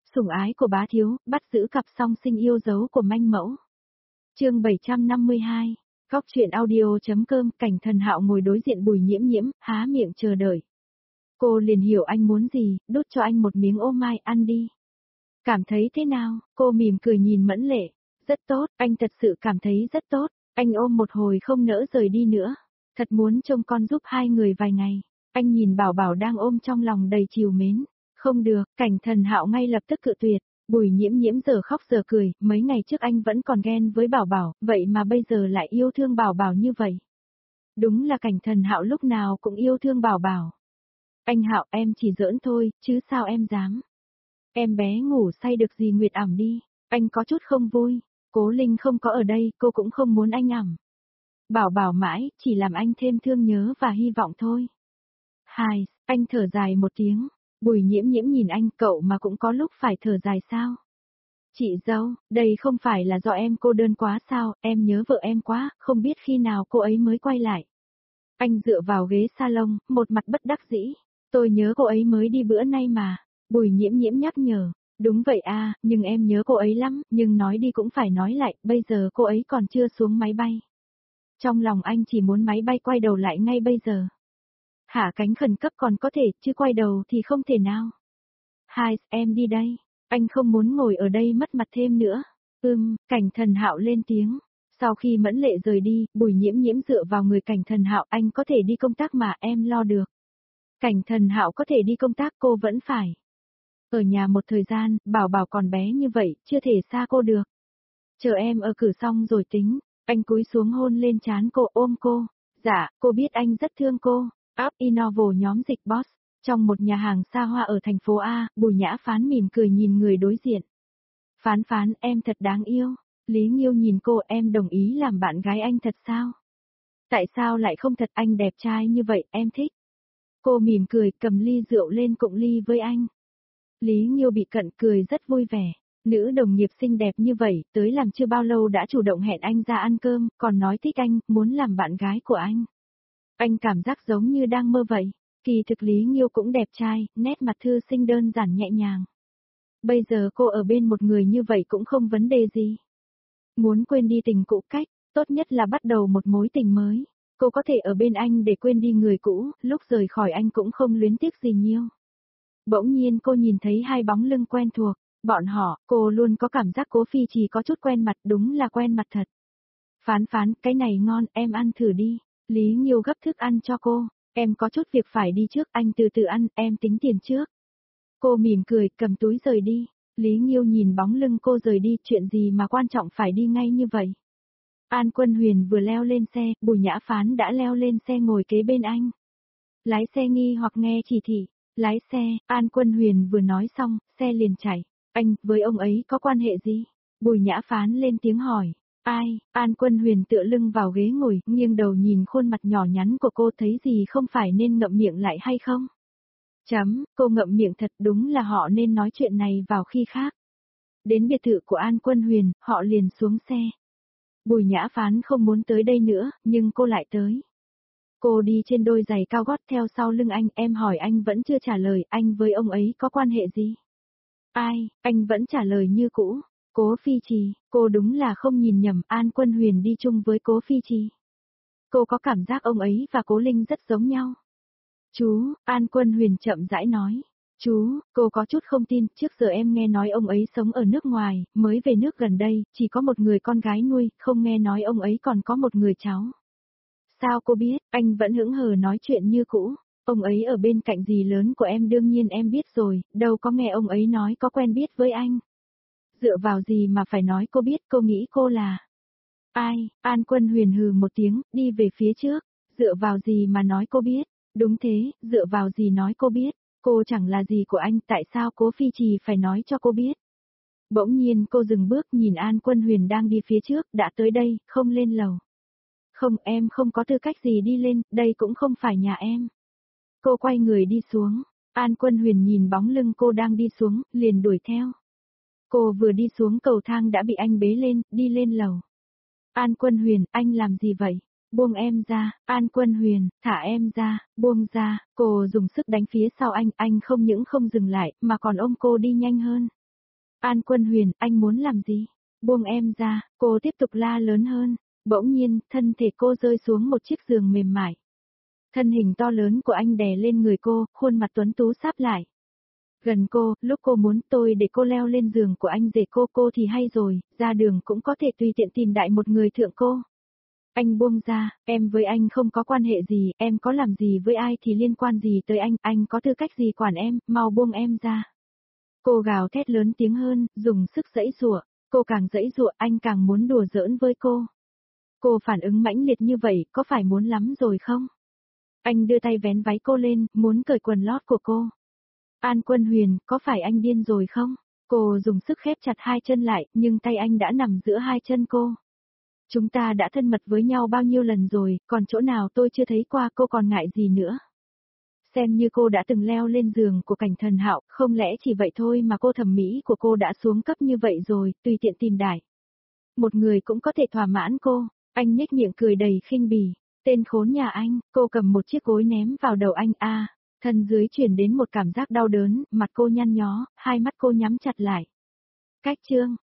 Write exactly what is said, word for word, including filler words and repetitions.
Sủng ái của bá thiếu, bắt giữ cặp song sinh yêu dấu của manh mẫu. Chương bảy trăm năm mươi hai. Góc truyện audio.com. Cảnh Thần Hạo ngồi đối diện Bùi Nhiễm Nhiễm, há miệng chờ đợi. Cô liền hiểu anh muốn gì, đút cho anh một miếng ô mai, ăn đi. Cảm thấy thế nào? Cô mỉm cười nhìn Mẫn Lệ. Rất tốt, anh thật sự cảm thấy rất tốt. Anh ôm một hồi không nỡ rời đi nữa. Thật muốn trông con giúp hai người vài ngày. Anh nhìn Bảo Bảo đang ôm trong lòng đầy trìu mến. Không được, Cảnh Thần Hạo ngay lập tức cự tuyệt. Bùi Nhiễm Nhiễm giờ khóc giờ cười, mấy ngày trước anh vẫn còn ghen với Bảo Bảo, vậy mà bây giờ lại yêu thương Bảo Bảo như vậy. Đúng là Cảnh Thần Hạo lúc nào cũng yêu thương Bảo Bảo. Anh Hạo, em chỉ giỡn thôi, chứ sao em dám. Em bé ngủ say được gì Nguyệt ẩm đi. Anh có chút không vui. Cố Linh không có ở đây, cô cũng không muốn anh ẩm. Bảo Bảo mãi, chỉ làm anh thêm thương nhớ và hy vọng thôi. Hai, anh thở dài một tiếng. Bùi Nhiễm Nhiễm nhìn anh, cậu mà cũng có lúc phải thở dài sao? Chị dâu, đây không phải là do em cô đơn quá sao, em nhớ vợ em quá, không biết khi nào cô ấy mới quay lại. Anh dựa vào ghế salon, một mặt bất đắc dĩ. Tôi nhớ cô ấy mới đi bữa nay mà. Bùi Nhiễm Nhiễm nhắc nhở. Đúng vậy à, nhưng em nhớ cô ấy lắm, nhưng nói đi cũng phải nói lại, bây giờ cô ấy còn chưa xuống máy bay. Trong lòng anh chỉ muốn máy bay quay đầu lại ngay bây giờ. Hạ cánh khẩn cấp còn có thể, chứ quay đầu thì không thể nào. Hai, em đi đây. Anh không muốn ngồi ở đây mất mặt thêm nữa. Ừm, Cảnh Thần Hạo lên tiếng. Sau khi Mẫn Lệ rời đi, Bùi Nhiễm Nhiễm dựa vào người Cảnh Thần Hạo, anh có thể đi công tác mà em lo được. Cảnh Thần Hạo có thể đi công tác, cô vẫn phải. Ở nhà một thời gian, Bảo Bảo còn bé như vậy, chưa thể xa cô được. Chờ em ở cửa xong rồi tính. Anh cúi xuống hôn lên trán cô, ôm cô. Dạ, cô biết anh rất thương cô. App Innovo nhóm dịch boss. Trong một nhà hàng xa hoa ở thành phố A, Bùi Nhã Phán mỉm cười nhìn người đối diện. Phán Phán, em thật đáng yêu. Lý Nghiêu nhìn cô, em đồng ý làm bạn gái anh thật sao? Tại sao lại không thật, anh đẹp trai như vậy, em thích. Cô mỉm cười, cầm ly rượu lên cụng ly với anh. Lý Nghiêu bị cận cười rất vui vẻ. Nữ đồng nghiệp xinh đẹp như vậy, tới làm chưa bao lâu đã chủ động hẹn anh ra ăn cơm, còn nói thích anh, muốn làm bạn gái của anh. Anh cảm giác giống như đang mơ vậy. Kỳ thực Lý Nghiêu cũng đẹp trai, nét mặt thư sinh đơn giản nhẹ nhàng. Bây giờ cô ở bên một người như vậy cũng không vấn đề gì. Muốn quên đi tình cũ cách, tốt nhất là bắt đầu một mối tình mới. Cô có thể ở bên anh để quên đi người cũ, lúc rời khỏi anh cũng không luyến tiếc gì nhiều. Bỗng nhiên cô nhìn thấy hai bóng lưng quen thuộc, bọn họ, cô luôn có cảm giác Cố Phi chỉ có chút quen mặt, đúng là quen mặt thật. Phán Phán, cái này ngon, em ăn thử đi. Lý Nghiêu gấp thức ăn cho cô. Em có chút việc phải đi trước, anh từ từ ăn, em tính tiền trước. Cô mỉm cười, cầm túi rời đi. Lý Nghiêu nhìn bóng lưng cô rời đi, chuyện gì mà quan trọng phải đi ngay như vậy. An Quân Huyền vừa leo lên xe, Bùi Nhã Phán đã leo lên xe ngồi kế bên anh. Lái xe nghi hoặc nghe chỉ thị. Lái xe, An Quân Huyền vừa nói xong, xe liền chạy. Anh, với ông ấy có quan hệ gì? Bùi Nhã Phán lên tiếng hỏi. Ai? An Quân Huyền tựa lưng vào ghế ngồi, nghiêng đầu nhìn khuôn mặt nhỏ nhắn của cô, thấy gì không phải nên ngậm miệng lại hay không? Chấm, cô ngậm miệng thật, đúng là họ nên nói chuyện này vào khi khác. Đến biệt thự của An Quân Huyền, họ liền xuống xe. Bùi Nhã Phán không muốn tới đây nữa, nhưng cô lại tới. Cô đi trên đôi giày cao gót theo sau lưng anh, em hỏi anh vẫn chưa trả lời, anh với ông ấy có quan hệ gì? Ai, anh vẫn trả lời như cũ. Cố Phi Trì, cô đúng là không nhìn nhầm, An Quân Huyền đi chung với Cố Phi Trì. Cô có cảm giác ông ấy và Cố Linh rất giống nhau. Chú, An Quân Huyền chậm rãi nói. Chú, cô có chút không tin, trước giờ em nghe nói ông ấy sống ở nước ngoài, mới về nước gần đây, chỉ có một người con gái nuôi, không nghe nói ông ấy còn có một người cháu. Sao cô biết, anh vẫn hững hờ nói chuyện như cũ. Ông ấy ở bên cạnh dì lớn của em đương nhiên em biết rồi, đâu có nghe ông ấy nói có quen biết với anh. Dựa vào gì mà phải nói cô biết, cô nghĩ cô là... Ai? An Quân Huyền hừ một tiếng, đi về phía trước. Dựa vào gì mà nói cô biết? Đúng thế, dựa vào gì nói cô biết? Cô chẳng là gì của anh, tại sao Cố Phi Trì phải nói cho cô biết? Bỗng nhiên cô dừng bước nhìn An Quân Huyền đang đi phía trước, đã tới đây, không lên lầu. Không, em không có tư cách gì đi lên, đây cũng không phải nhà em. Cô quay người đi xuống. An Quân Huyền nhìn bóng lưng cô đang đi xuống, liền đuổi theo. Cô vừa đi xuống cầu thang đã bị anh bế lên, đi lên lầu. An Quân Huyền, anh làm gì vậy? Buông em ra, An Quân Huyền, thả em ra, buông ra, cô dùng sức đánh phía sau anh, anh không những không dừng lại, mà còn ôm cô đi nhanh hơn. An Quân Huyền, anh muốn làm gì? Buông em ra, cô tiếp tục la lớn hơn. Bỗng nhiên, thân thể cô rơi xuống một chiếc giường mềm mại. Thân hình to lớn của anh đè lên người cô, khuôn mặt tuấn tú sáp lại. Gần cô, lúc cô muốn tôi để cô leo lên giường của anh rể cô cô thì hay rồi, ra đường cũng có thể tùy tiện tìm đại một người thượng cô. Anh buông ra, em với anh không có quan hệ gì, em có làm gì với ai thì liên quan gì tới anh, anh có tư cách gì quản em, mau buông em ra. Cô gào thét lớn tiếng hơn, dùng sức giãy giụa, cô càng giãy giụa anh càng muốn đùa giỡn với cô. Cô phản ứng mãnh liệt như vậy, có phải muốn lắm rồi không? Anh đưa tay vén váy cô lên, muốn cởi quần lót của cô. An Quân Huyền, có phải anh điên rồi không? Cô dùng sức khép chặt hai chân lại, nhưng tay anh đã nằm giữa hai chân cô. Chúng ta đã thân mật với nhau bao nhiêu lần rồi, còn chỗ nào tôi chưa thấy qua cô còn ngại gì nữa. Xem như cô đã từng leo lên giường của Cảnh Thần Hạo, không lẽ chỉ vậy thôi mà cô thẩm mỹ của cô đã xuống cấp như vậy rồi, tùy tiện tìm đại. Một người cũng có thể thỏa mãn cô, anh nhếch miệng cười đầy khinh bỉ. Tên khốn nhà anh, cô cầm một chiếc gối ném vào đầu anh a, à, thân dưới truyền đến một cảm giác đau đớn, mặt cô nhăn nhó, hai mắt cô nhắm chặt lại. Cách chương